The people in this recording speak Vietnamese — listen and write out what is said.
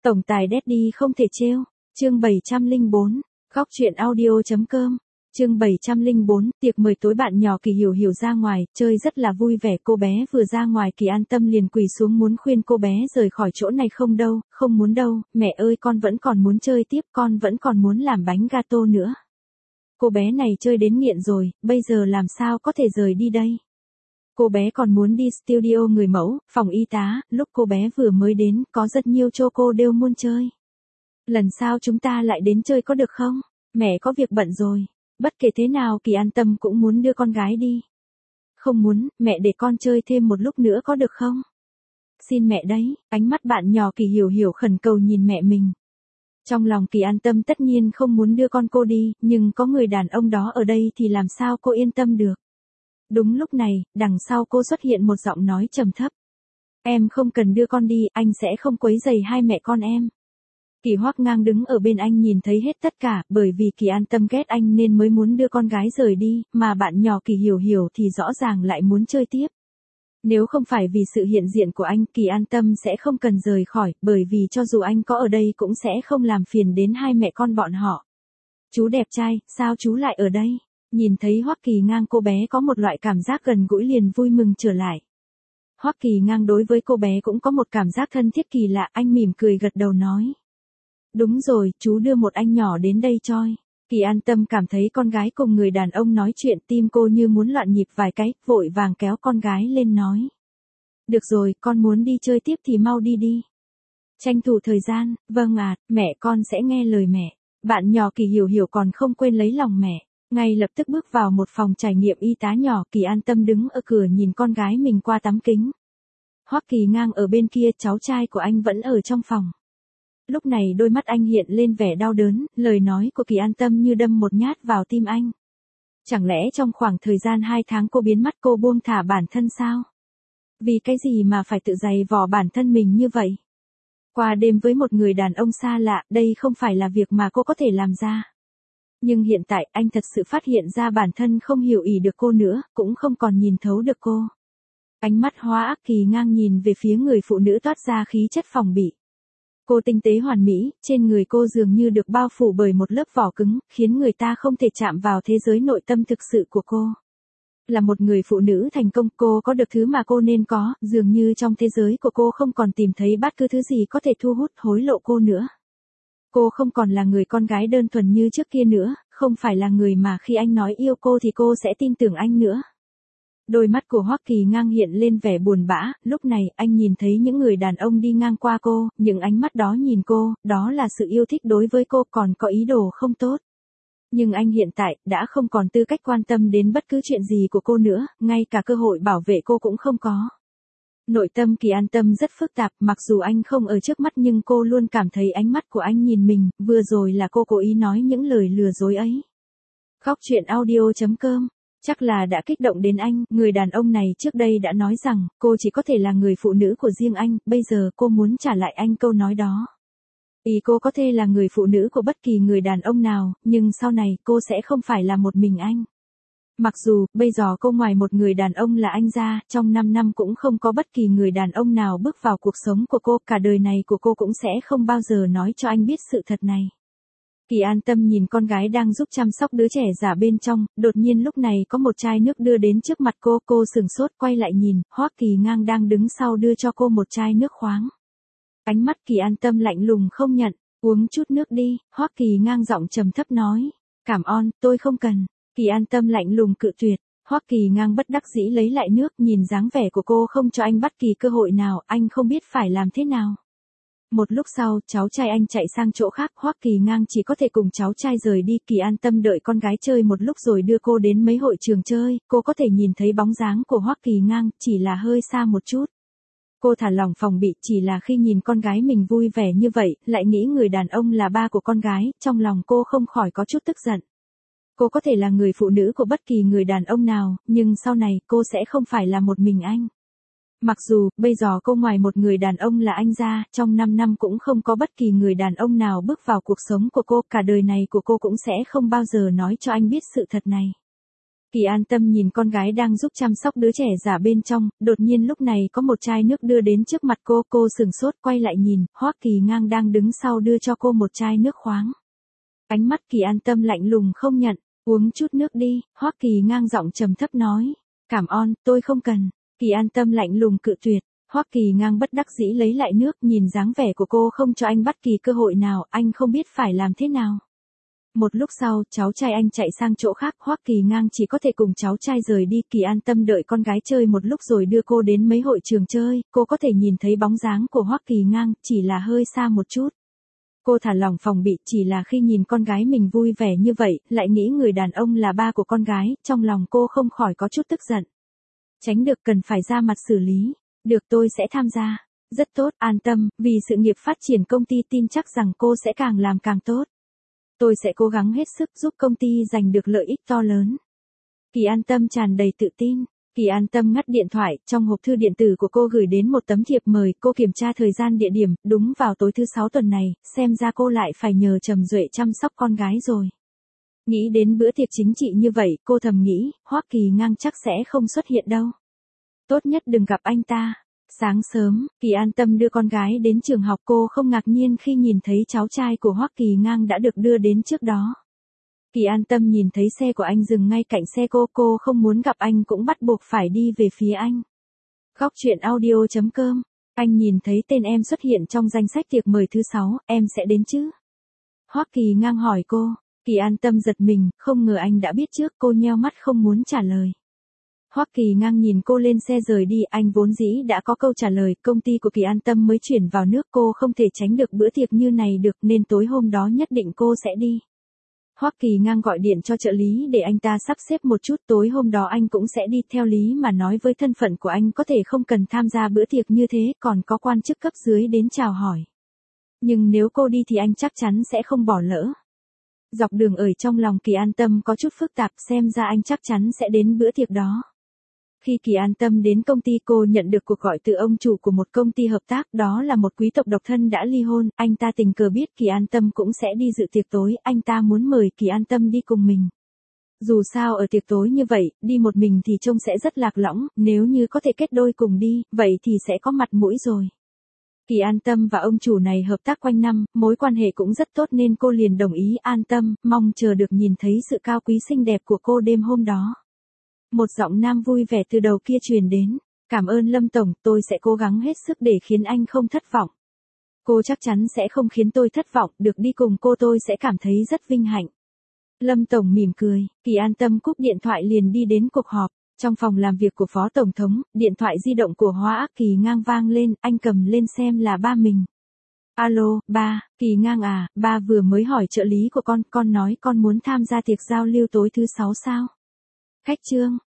Tổng tài Daddy không thể trêu. Chương 704, góc truyện audio.com. Chương 704, tiệc mời tối bạn nhỏ Kỳ Hiểu Hiểu ra ngoài, chơi rất là vui vẻ. Cô bé vừa ra ngoài Kỳ An Tâm liền quỳ xuống muốn khuyên cô bé rời khỏi chỗ này. Không đâu, không muốn đâu, mẹ ơi con vẫn còn muốn chơi tiếp, con vẫn còn muốn làm bánh gato nữa. Cô bé này chơi đến nghiện rồi, bây giờ làm sao có thể rời đi đây? Cô bé còn muốn đi studio người mẫu, phòng y tá, lúc cô bé vừa mới đến, có rất nhiều chỗ cô đều muốn chơi. Lần sau chúng ta lại đến chơi có được không? Mẹ có việc bận rồi. Bất kể thế nào Kỳ An Tâm cũng muốn đưa con gái đi. Không muốn, mẹ để con chơi thêm một lúc nữa có được không? Xin mẹ đấy, ánh mắt bạn nhỏ Kỳ Hiểu Hiểu khẩn cầu nhìn mẹ mình. Trong lòng Kỳ An Tâm tất nhiên không muốn đưa con cô đi, nhưng có người đàn ông đó ở đây thì làm sao cô yên tâm được. Đúng lúc này, đằng sau cô xuất hiện một giọng nói trầm thấp. Em không cần đưa con đi, anh sẽ không quấy rầy hai mẹ con em. Kỳ Hoắc Ngang đứng ở bên anh nhìn thấy hết tất cả, bởi vì Kỳ An Tâm ghét anh nên mới muốn đưa con gái rời đi, mà bạn nhỏ Kỳ Hiểu Hiểu thì rõ ràng lại muốn chơi tiếp. Nếu không phải vì sự hiện diện của anh, Kỳ An Tâm sẽ không cần rời khỏi, bởi vì cho dù anh có ở đây cũng sẽ không làm phiền đến hai mẹ con bọn họ. Chú đẹp trai, sao chú lại ở đây? Nhìn thấy Hoắc Kỳ Ngang, cô bé có một loại cảm giác gần gũi liền vui mừng trở lại. Hoắc Kỳ Ngang đối với cô bé cũng có một cảm giác thân thiết kỳ lạ, anh mỉm cười gật đầu nói. Đúng rồi, chú đưa một anh nhỏ đến đây choi. Kỳ An Tâm cảm thấy con gái cùng người đàn ông nói chuyện, tim cô như muốn loạn nhịp vài cái, vội vàng kéo con gái lên nói. Được rồi, con muốn đi chơi tiếp thì mau đi đi. Tranh thủ thời gian, vâng ạ, mẹ con sẽ nghe lời mẹ. Bạn nhỏ Kỳ Hiểu Hiểu còn không quên lấy lòng mẹ. Ngay lập tức bước vào một phòng trải nghiệm y tá nhỏ, Kỳ An Tâm đứng ở cửa nhìn con gái mình qua tấm kính. Hoắc Kỳ Ngang ở bên kia, cháu trai của anh vẫn ở trong phòng. Lúc này đôi mắt anh hiện lên vẻ đau đớn, lời nói của Kỳ An Tâm như đâm một nhát vào tim anh. Chẳng lẽ trong khoảng thời gian 2 tháng cô biến mất, cô buông thả bản thân sao? Vì cái gì mà phải tự giày vò bản thân mình như vậy? Qua đêm với một người đàn ông xa lạ, đây không phải là việc mà cô có thể làm ra. Nhưng hiện tại anh thật sự phát hiện ra bản thân không hiểu ý được cô nữa, cũng không còn nhìn thấu được cô. Ánh mắt hóa ác Kỳ Ngang nhìn về phía người phụ nữ toát ra khí chất phòng bị. Cô tinh tế hoàn mỹ, trên người cô dường như được bao phủ bởi một lớp vỏ cứng, khiến người ta không thể chạm vào thế giới nội tâm thực sự của cô. Là một người phụ nữ thành công, cô có được thứ mà cô nên có, dường như trong thế giới của cô không còn tìm thấy bất cứ thứ gì có thể thu hút, hối lộ cô nữa. Cô không còn là người con gái đơn thuần như trước kia nữa, không phải là người mà khi anh nói yêu cô thì cô sẽ tin tưởng anh nữa. Đôi mắt của Hoắc Kỳ Ngang hiện lên vẻ buồn bã, lúc này anh nhìn thấy những người đàn ông đi ngang qua cô, những ánh mắt đó nhìn cô, đó là sự yêu thích đối với cô, còn có ý đồ không tốt. Nhưng anh hiện tại đã không còn tư cách quan tâm đến bất cứ chuyện gì của cô nữa, ngay cả cơ hội bảo vệ cô cũng không có. Nội tâm Kỳ An Tâm rất phức tạp, mặc dù anh không ở trước mắt nhưng cô luôn cảm thấy ánh mắt của anh nhìn mình, vừa rồi là cô cố ý nói những lời lừa dối ấy. Góc truyện audio.com. Chắc là đã kích động đến anh, người đàn ông này trước đây đã nói rằng, cô chỉ có thể là người phụ nữ của riêng anh, bây giờ cô muốn trả lại anh câu nói đó. Ý cô có thể là người phụ nữ của bất kỳ người đàn ông nào, nhưng sau này cô sẽ không phải là một mình anh. Mặc dù, bây giờ cô ngoài một người đàn ông là anh ra, trong 5 năm cũng không có bất kỳ người đàn ông nào bước vào cuộc sống của cô, cả đời này của cô cũng sẽ không bao giờ nói cho anh biết sự thật này. Kỳ An Tâm nhìn con gái đang giúp chăm sóc đứa trẻ già bên trong, đột nhiên lúc này có một chai nước đưa đến trước mặt cô sửng sốt quay lại nhìn, Hoắc Kỳ Ngang đang đứng sau đưa cho cô một chai nước khoáng. Ánh mắt Kỳ An Tâm lạnh lùng không nhận, uống chút nước đi, Hoắc Kỳ Ngang giọng trầm thấp nói, cảm ơn, tôi không cần. Kỳ An Tâm lạnh lùng cự tuyệt, Hoắc Kỳ Ngang bất đắc dĩ lấy lại nước, nhìn dáng vẻ của cô không cho anh bất kỳ cơ hội nào, anh không biết phải làm thế nào. Một lúc sau, cháu trai anh chạy sang chỗ khác, Hoắc Kỳ Ngang chỉ có thể cùng cháu trai rời đi. Kỳ An Tâm đợi con gái chơi một lúc rồi đưa cô đến mấy hội trường chơi, cô có thể nhìn thấy bóng dáng của Hoắc Kỳ Ngang, chỉ là hơi xa một chút. Cô thả lỏng phòng bị, chỉ là khi nhìn con gái mình vui vẻ như vậy, lại nghĩ người đàn ông là ba của con gái, trong lòng cô không khỏi có chút tức giận. Cô có thể là người phụ nữ của bất kỳ người đàn ông nào, nhưng sau này cô sẽ không phải là một mình anh. Mặc dù, bây giờ cô ngoài một người đàn ông là anh ra, trong 5 năm cũng không có bất kỳ người đàn ông nào bước vào cuộc sống của cô, cả đời này của cô cũng sẽ không bao giờ nói cho anh biết sự thật này. Kỳ An Tâm nhìn con gái đang giúp chăm sóc đứa trẻ già bên trong, đột nhiên lúc này có một chai nước đưa đến trước mặt cô sửng sốt quay lại nhìn, Hoắc Kỳ Ngang đang đứng sau đưa cho cô một chai nước khoáng. Ánh mắt Kỳ An Tâm lạnh lùng không nhận, uống chút nước đi, Hoắc Kỳ Ngang giọng trầm thấp nói. Cảm ơn, tôi không cần. Kỳ An Tâm lạnh lùng cự tuyệt. Hoắc Kỳ Ngang bất đắc dĩ lấy lại nước, nhìn dáng vẻ của cô không cho anh bất kỳ cơ hội nào, anh không biết phải làm thế nào. Một lúc sau, cháu trai anh chạy sang chỗ khác, Hoắc Kỳ Ngang chỉ có thể cùng cháu trai rời đi. Kỳ An Tâm đợi con gái chơi một lúc rồi đưa cô đến mấy hội trường chơi, cô có thể nhìn thấy bóng dáng của Hoắc Kỳ Ngang, chỉ là hơi xa một chút. Cô thả lỏng phòng bị, chỉ là khi nhìn con gái mình vui vẻ như vậy, lại nghĩ người đàn ông là ba của con gái, trong lòng cô không khỏi có chút tức giận. Tránh được cần phải ra mặt xử lý. Được, tôi sẽ tham gia. Rất tốt, an tâm, vì sự nghiệp phát triển công ty tin chắc rằng cô sẽ càng làm càng tốt. Tôi sẽ cố gắng hết sức giúp công ty giành được lợi ích to lớn. Kỳ An Tâm tràn đầy tự tin. Kỳ An Tâm ngắt điện thoại, trong hộp thư điện tử của cô gửi đến một tấm thiệp mời, cô kiểm tra thời gian địa điểm, đúng vào tối thứ 6 tuần này, xem ra cô lại phải nhờ Trầm Duệ chăm sóc con gái rồi. Nghĩ đến bữa tiệc chính trị như vậy, cô thầm nghĩ, Hoắc Kỳ Ngang chắc sẽ không xuất hiện đâu. Tốt nhất đừng gặp anh ta. Sáng sớm, Kỳ An Tâm đưa con gái đến trường học, cô không ngạc nhiên khi nhìn thấy cháu trai của Hoắc Kỳ Ngang đã được đưa đến trước đó. Kỳ An Tâm nhìn thấy xe của anh dừng ngay cạnh xe cô không muốn gặp anh cũng bắt buộc phải đi về phía anh. Góc truyện audio.com, anh nhìn thấy tên em xuất hiện trong danh sách tiệc mời thứ 6, em sẽ đến chứ? Hoắc Kỳ Ngang hỏi cô, Kỳ An Tâm giật mình, không ngờ anh đã biết trước, cô nheo mắt không muốn trả lời. Hoắc Kỳ Ngang nhìn cô lên xe rời đi, anh vốn dĩ đã có câu trả lời, công ty của Kỳ An Tâm mới chuyển vào nước, cô không thể tránh được bữa tiệc như này được nên tối hôm đó nhất định cô sẽ đi. Hoắc Kỳ Ngang gọi điện cho trợ lý để anh ta sắp xếp một chút, tối hôm đó anh cũng sẽ đi, theo lý mà nói với thân phận của anh có thể không cần tham gia bữa tiệc như thế, còn có quan chức cấp dưới đến chào hỏi. Nhưng nếu cô đi thì anh chắc chắn sẽ không bỏ lỡ. Dọc đường ở trong lòng Kỳ An Tâm có chút phức tạp, xem ra anh chắc chắn sẽ đến bữa tiệc đó. Khi Kỳ An Tâm đến công ty, cô nhận được cuộc gọi từ ông chủ của một công ty hợp tác, đó là một quý tộc độc thân đã ly hôn, anh ta tình cờ biết Kỳ An Tâm cũng sẽ đi dự tiệc tối, anh ta muốn mời Kỳ An Tâm đi cùng mình. Dù sao ở tiệc tối như vậy, đi một mình thì trông sẽ rất lạc lõng, nếu như có thể kết đôi cùng đi, vậy thì sẽ có mặt mũi rồi. Kỳ An Tâm và ông chủ này hợp tác quanh năm, mối quan hệ cũng rất tốt nên cô liền đồng ý. An Tâm, mong chờ được nhìn thấy sự cao quý xinh đẹp của cô đêm hôm đó. Một giọng nam vui vẻ từ đầu kia truyền đến. Cảm ơn Lâm Tổng, tôi sẽ cố gắng hết sức để khiến anh không thất vọng. Cô chắc chắn sẽ không khiến tôi thất vọng, được đi cùng cô tôi sẽ cảm thấy rất vinh hạnh. Lâm Tổng mỉm cười, Kỳ An Tâm cúp điện thoại liền đi đến cuộc họp. Trong phòng làm việc của Phó Tổng thống, điện thoại di động của Hoắc Kỳ Ngang vang lên, anh cầm lên xem là ba mình. Alo, ba, Kỳ Ngang à, ba vừa mới hỏi trợ lý của con nói con muốn tham gia tiệc giao lưu tối thứ 6 sao? Khách Trương,